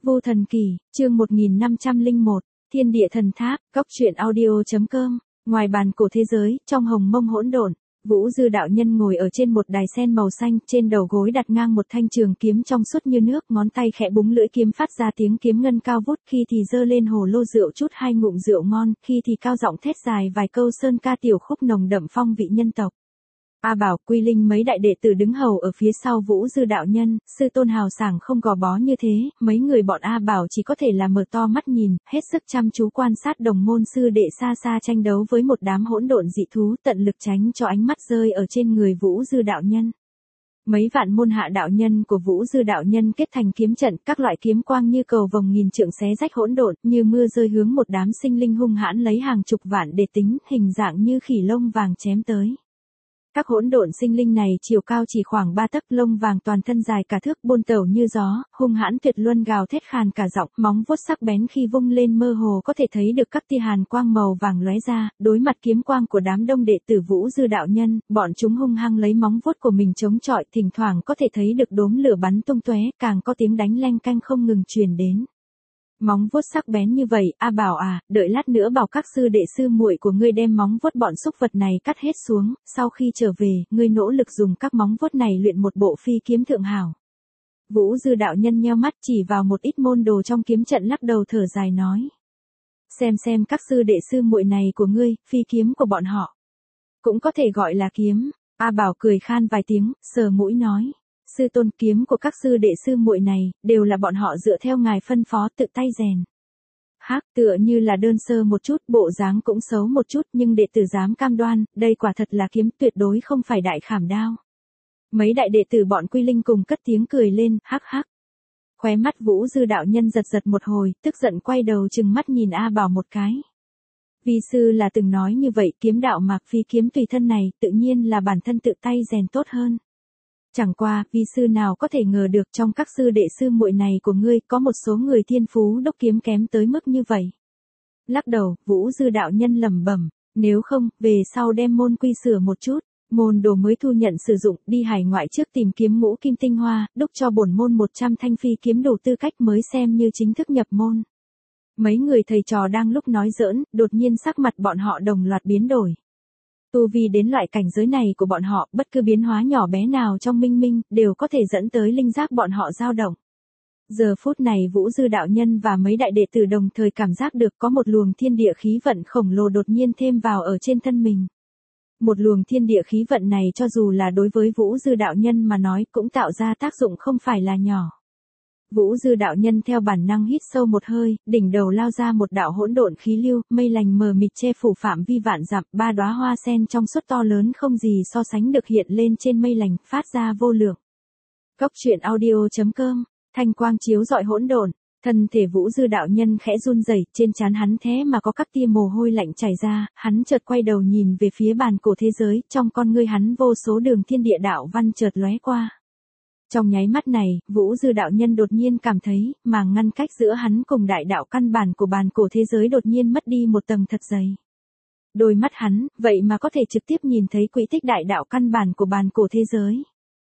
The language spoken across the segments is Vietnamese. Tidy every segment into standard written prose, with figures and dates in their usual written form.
Vô Thần Kỳ, chương 1501, Thiên Địa Thần Tháp, Cốc truyện audio.com. Ngoài bàn cổ thế giới, trong hồng mông hỗn độn, Vũ Dư đạo nhân ngồi ở trên một đài sen màu xanh, trên đầu gối đặt ngang một thanh trường kiếm trong suốt như nước, ngón tay khẽ búng lưỡi kiếm phát ra tiếng kiếm ngân cao vút, khi thì giơ lên hồ lô rượu chút hai ngụm rượu ngon, khi thì cao giọng thét dài vài câu sơn ca tiểu khúc nồng đậm phong vị nhân tộc. A Bảo, Quy Linh mấy đại đệ tử đứng hầu ở phía sau Vũ Dư đạo nhân, sư tôn hào sảng không gò bó như thế, mấy người bọn A Bảo chỉ có thể là mở to mắt nhìn, hết sức chăm chú quan sát đồng môn sư đệ xa xa tranh đấu với một đám hỗn độn dị thú, tận lực tránh cho ánh mắt rơi ở trên người Vũ Dư đạo nhân. Mấy vạn môn hạ đạo nhân của Vũ Dư đạo nhân kết thành kiếm trận, các loại kiếm quang như cầu vồng nghìn trượng xé rách hỗn độn, như mưa rơi hướng một đám sinh linh hung hãn lấy hàng chục vạn để tính, hình dạng như khỉ lông vàng chém tới. Các hỗn độn sinh linh này chiều cao chỉ khoảng 3 tấc, lông vàng toàn thân dài cả thước, buôn tẩu như gió, hung hãn tuyệt luân gào thét khàn cả giọng, móng vuốt sắc bén khi vung lên mơ hồ có thể thấy được các tia hàn quang màu vàng lóe ra, đối mặt kiếm quang của đám đông đệ tử Vũ Dư đạo nhân, bọn chúng hung hăng lấy móng vuốt của mình chống chọi, thỉnh thoảng có thể thấy được đốm lửa bắn tung tóe, càng có tiếng đánh leng canh không ngừng truyền đến. Móng vuốt sắc bén như vậy, A Bảo à, đợi lát nữa bảo các sư đệ sư muội của ngươi đem móng vuốt bọn xúc vật này cắt hết xuống, sau khi trở về, ngươi nỗ lực dùng các móng vuốt này luyện một bộ phi kiếm thượng hảo. Vũ Dư đạo nhân nheo mắt chỉ vào một ít môn đồ trong kiếm trận lắc đầu thở dài nói. Xem các sư đệ sư muội này của ngươi, phi kiếm của bọn họ. Cũng có thể gọi là kiếm. A Bảo cười khan vài tiếng, sờ mũi nói. Sư tôn, kiếm của các sư đệ sư muội này, đều là bọn họ dựa theo ngài phân phó tự tay rèn. Hắc, tựa như là đơn sơ một chút, bộ dáng cũng xấu một chút, nhưng đệ tử dám cam đoan, đây quả thật là kiếm, tuyệt đối không phải đại khảm đao. Mấy đại đệ tử bọn Quy Linh cùng cất tiếng cười lên, hắc hắc. Khóe mắt Vũ Dư đạo nhân giật một hồi, tức giận quay đầu trừng mắt nhìn A Bảo một cái. Vi sư là từng nói như vậy, kiếm đạo mạc phi kiếm tùy thân này, tự nhiên là bản thân tự tay rèn tốt hơn. Chẳng qua, vi sư nào có thể ngờ được trong các sư đệ sư muội này của ngươi có một số người thiên phú đốc kiếm kém tới mức như vậy. Lắc đầu, Vũ Dư đạo nhân lẩm bẩm, nếu không, về sau đem môn quy sửa một chút, môn đồ mới thu nhận sử dụng, đi hải ngoại trước tìm kiếm ngũ kim tinh hoa, đúc cho bổn môn 100 thanh phi kiếm đủ tư cách mới xem như chính thức nhập môn. Mấy người thầy trò đang lúc nói giỡn, đột nhiên sắc mặt bọn họ đồng loạt biến đổi. Tu vi đến loại cảnh giới này của bọn họ, bất cứ biến hóa nhỏ bé nào trong minh minh, đều có thể dẫn tới linh giác bọn họ dao động. Giờ phút này Vũ Dư đạo nhân và mấy đại đệ tử đồng thời cảm giác được có một luồng thiên địa khí vận khổng lồ đột nhiên thêm vào ở trên thân mình. Một luồng thiên địa khí vận này cho dù là đối với Vũ Dư đạo nhân mà nói cũng tạo ra tác dụng không phải là nhỏ. Vũ Dư đạo nhân theo bản năng hít sâu một hơi, đỉnh đầu lao ra một đạo hỗn độn khí lưu, mây lành mờ mịt che phủ phạm vi vạn dặm, ba đóa hoa sen trong suốt to lớn không gì so sánh được hiện lên trên mây lành, phát ra vô lượng. Cốc truyện audio.com, thanh quang chiếu rọi hỗn độn, thân thể Vũ Dư đạo nhân khẽ run rẩy, trên trán hắn thế mà có các tia mồ hôi lạnh chảy ra, hắn chợt quay đầu nhìn về phía bàn cổ thế giới, trong con ngươi hắn vô số đường thiên địa đạo văn chợt lóe qua. Trong nháy mắt này, Vũ Dư đạo nhân đột nhiên cảm thấy, màng ngăn cách giữa hắn cùng đại đạo căn bản của bàn cổ thế giới đột nhiên mất đi một tầng thật dày. Đôi mắt hắn, vậy mà có thể trực tiếp nhìn thấy quỹ tích đại đạo căn bản của bàn cổ thế giới.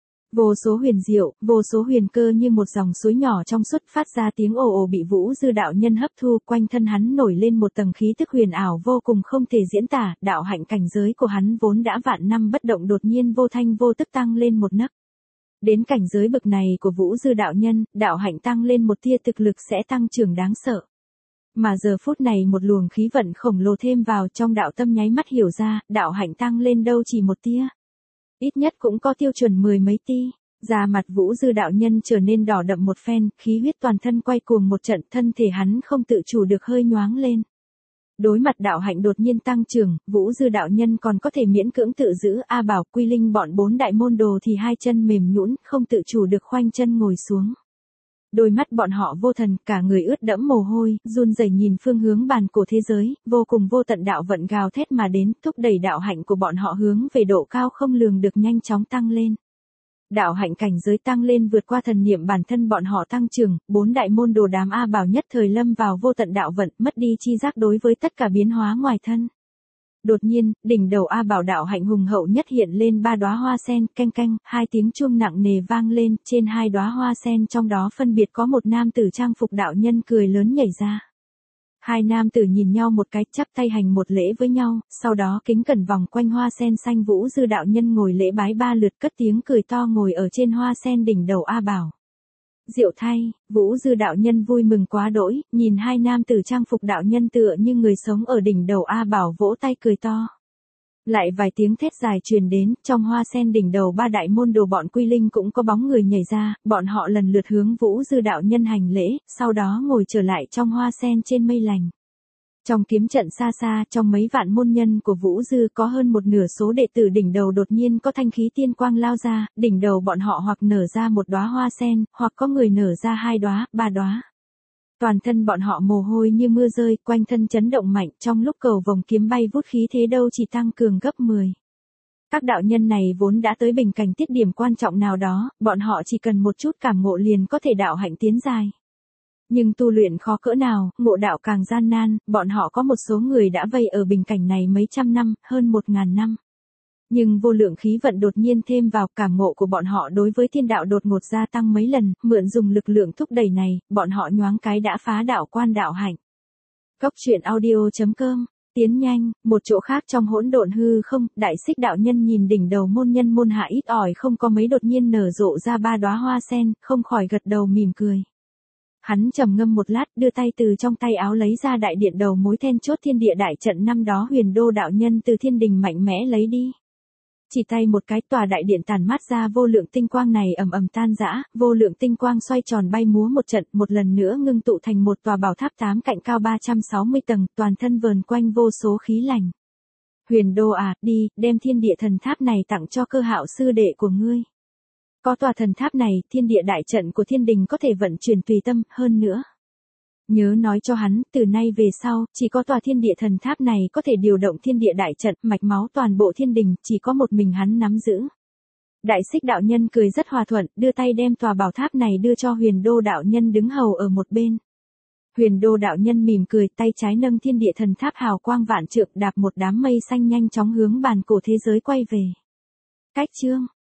Vô số huyền diệu, vô số huyền cơ như một dòng suối nhỏ trong suốt phát ra tiếng ồ ồ bị Vũ Dư đạo nhân hấp thu, quanh thân hắn nổi lên một tầng khí tức huyền ảo vô cùng không thể diễn tả, đạo hạnh cảnh giới của hắn vốn đã vạn năm bất động đột nhiên vô thanh vô tức tăng lên một nấc. Đến cảnh giới bậc này của Vũ Dư đạo nhân, đạo hạnh tăng lên một tia thực lực sẽ tăng trưởng đáng sợ. Mà giờ phút này một luồng khí vận khổng lồ thêm vào trong đạo tâm nháy mắt hiểu ra, đạo hạnh tăng lên đâu chỉ một tia. Ít nhất cũng có tiêu chuẩn 10 mấy ti. Da mặt Vũ Dư đạo nhân trở nên đỏ đậm một phen, khí huyết toàn thân quay cuồng một trận, thân thể hắn không tự chủ được hơi nhoáng lên. Đối mặt đạo hạnh đột nhiên tăng trưởng, Vũ Dư đạo nhân còn có thể miễn cưỡng tự giữ, A Bảo, Quy Linh bọn 4 đại môn đồ thì hai chân mềm nhũn, không tự chủ được khoanh chân ngồi xuống. Đôi mắt bọn họ vô thần, cả người ướt đẫm mồ hôi, run rẩy nhìn phương hướng bàn cổ thế giới, vô cùng vô tận đạo vận gào thét mà đến, thúc đẩy đạo hạnh của bọn họ hướng về độ cao không lường được nhanh chóng tăng lên. Đạo hạnh cảnh giới tăng lên vượt qua thần niệm bản thân bọn họ tăng trưởng, 4 đại môn đồ đám A Bảo nhất thời lâm vào vô tận đạo vận, mất đi chi giác đối với tất cả biến hóa ngoài thân. Đột nhiên, đỉnh đầu A Bảo đạo hạnh hùng hậu nhất hiện lên 3 đóa hoa sen, canh canh, 2 tiếng chuông nặng nề vang lên, trên 2 đóa hoa sen trong đó phân biệt có một nam tử trang phục đạo nhân cười lớn nhảy ra. Hai nam tử nhìn nhau một cái, chắp tay hành một lễ với nhau, sau đó kính cẩn vòng quanh hoa sen xanh. Vũ Dư đạo nhân ngồi lễ bái 3 lượt, cất tiếng cười to ngồi ở trên hoa sen đỉnh đầu A Bảo. Diệu thay, Vũ Dư đạo nhân vui mừng quá đỗi, nhìn hai nam tử trang phục đạo nhân tựa như người sống ở đỉnh đầu A Bảo vỗ tay cười to. Lại vài tiếng thét dài truyền đến, trong hoa sen đỉnh đầu 3 đại môn đồ bọn Quy Linh cũng có bóng người nhảy ra, bọn họ lần lượt hướng Vũ Dư đạo nhân hành lễ, sau đó ngồi trở lại trong hoa sen trên mây lành. Trong kiếm trận xa xa, trong mấy vạn môn nhân của Vũ Dư có hơn một nửa số đệ tử đỉnh đầu đột nhiên có thanh khí tiên quang lao ra, đỉnh đầu bọn họ hoặc nở ra một đóa hoa sen, hoặc có người nở ra 2 đóa, 3 đóa. Toàn thân bọn họ mồ hôi như mưa rơi, quanh thân chấn động mạnh, trong lúc cầu vồng kiếm bay vút khí thế đâu chỉ tăng cường gấp 10. Các đạo nhân này vốn đã tới bình cảnh tiết điểm quan trọng nào đó, bọn họ chỉ cần một chút cảm ngộ liền có thể đạo hạnh tiến dài. Nhưng tu luyện khó cỡ nào, ngộ đạo càng gian nan, bọn họ có một số người đã vây ở bình cảnh này mấy trăm năm, hơn 1000 năm. Nhưng vô lượng khí vận đột nhiên thêm vào, cảm ngộ của bọn họ đối với thiên đạo đột ngột gia tăng mấy lần, mượn dùng lực lượng thúc đẩy này, bọn họ nhoáng cái đã phá đạo quan đạo hạnh. Cốc truyện audio.com, tiến nhanh, một chỗ khác trong hỗn độn hư không, Đại Xích đạo nhân nhìn đỉnh đầu môn nhân môn hạ ít ỏi không có mấy đột nhiên nở rộ ra 3 đóa hoa sen, không khỏi gật đầu mỉm cười. Hắn trầm ngâm một lát, đưa tay từ trong tay áo lấy ra đại điện đầu mối then chốt thiên địa đại trận năm đó Huyền Đô đạo nhân từ thiên đình mạnh mẽ lấy đi. Chỉ tay một cái, tòa đại điện tàn mát ra vô lượng tinh quang này ầm ầm tan rã, vô lượng tinh quang xoay tròn bay múa một trận, một lần nữa ngưng tụ thành một tòa bảo tháp 8 cạnh cao 360 tầng, toàn thân vờn quanh vô số khí lành. Huyền Đô à, đi, đem thiên địa thần tháp này tặng cho Cơ Hạo sư đệ của ngươi. Có tòa thần tháp này, thiên địa đại trận của thiên đình có thể vận chuyển tùy tâm, hơn nữa. Nhớ nói cho hắn, từ nay về sau, chỉ có tòa thiên địa thần tháp này có thể điều động thiên địa đại trận, mạch máu toàn bộ thiên đình, chỉ có một mình hắn nắm giữ. Đại Xích đạo nhân cười rất hòa thuận, đưa tay đem tòa bảo tháp này đưa cho Huyền Đô đạo nhân đứng hầu ở một bên. Huyền Đô đạo nhân mỉm cười, tay trái nâng thiên địa thần tháp hào quang vạn trượng, đạp một đám mây xanh nhanh chóng hướng bàn cổ thế giới quay về. Cách chương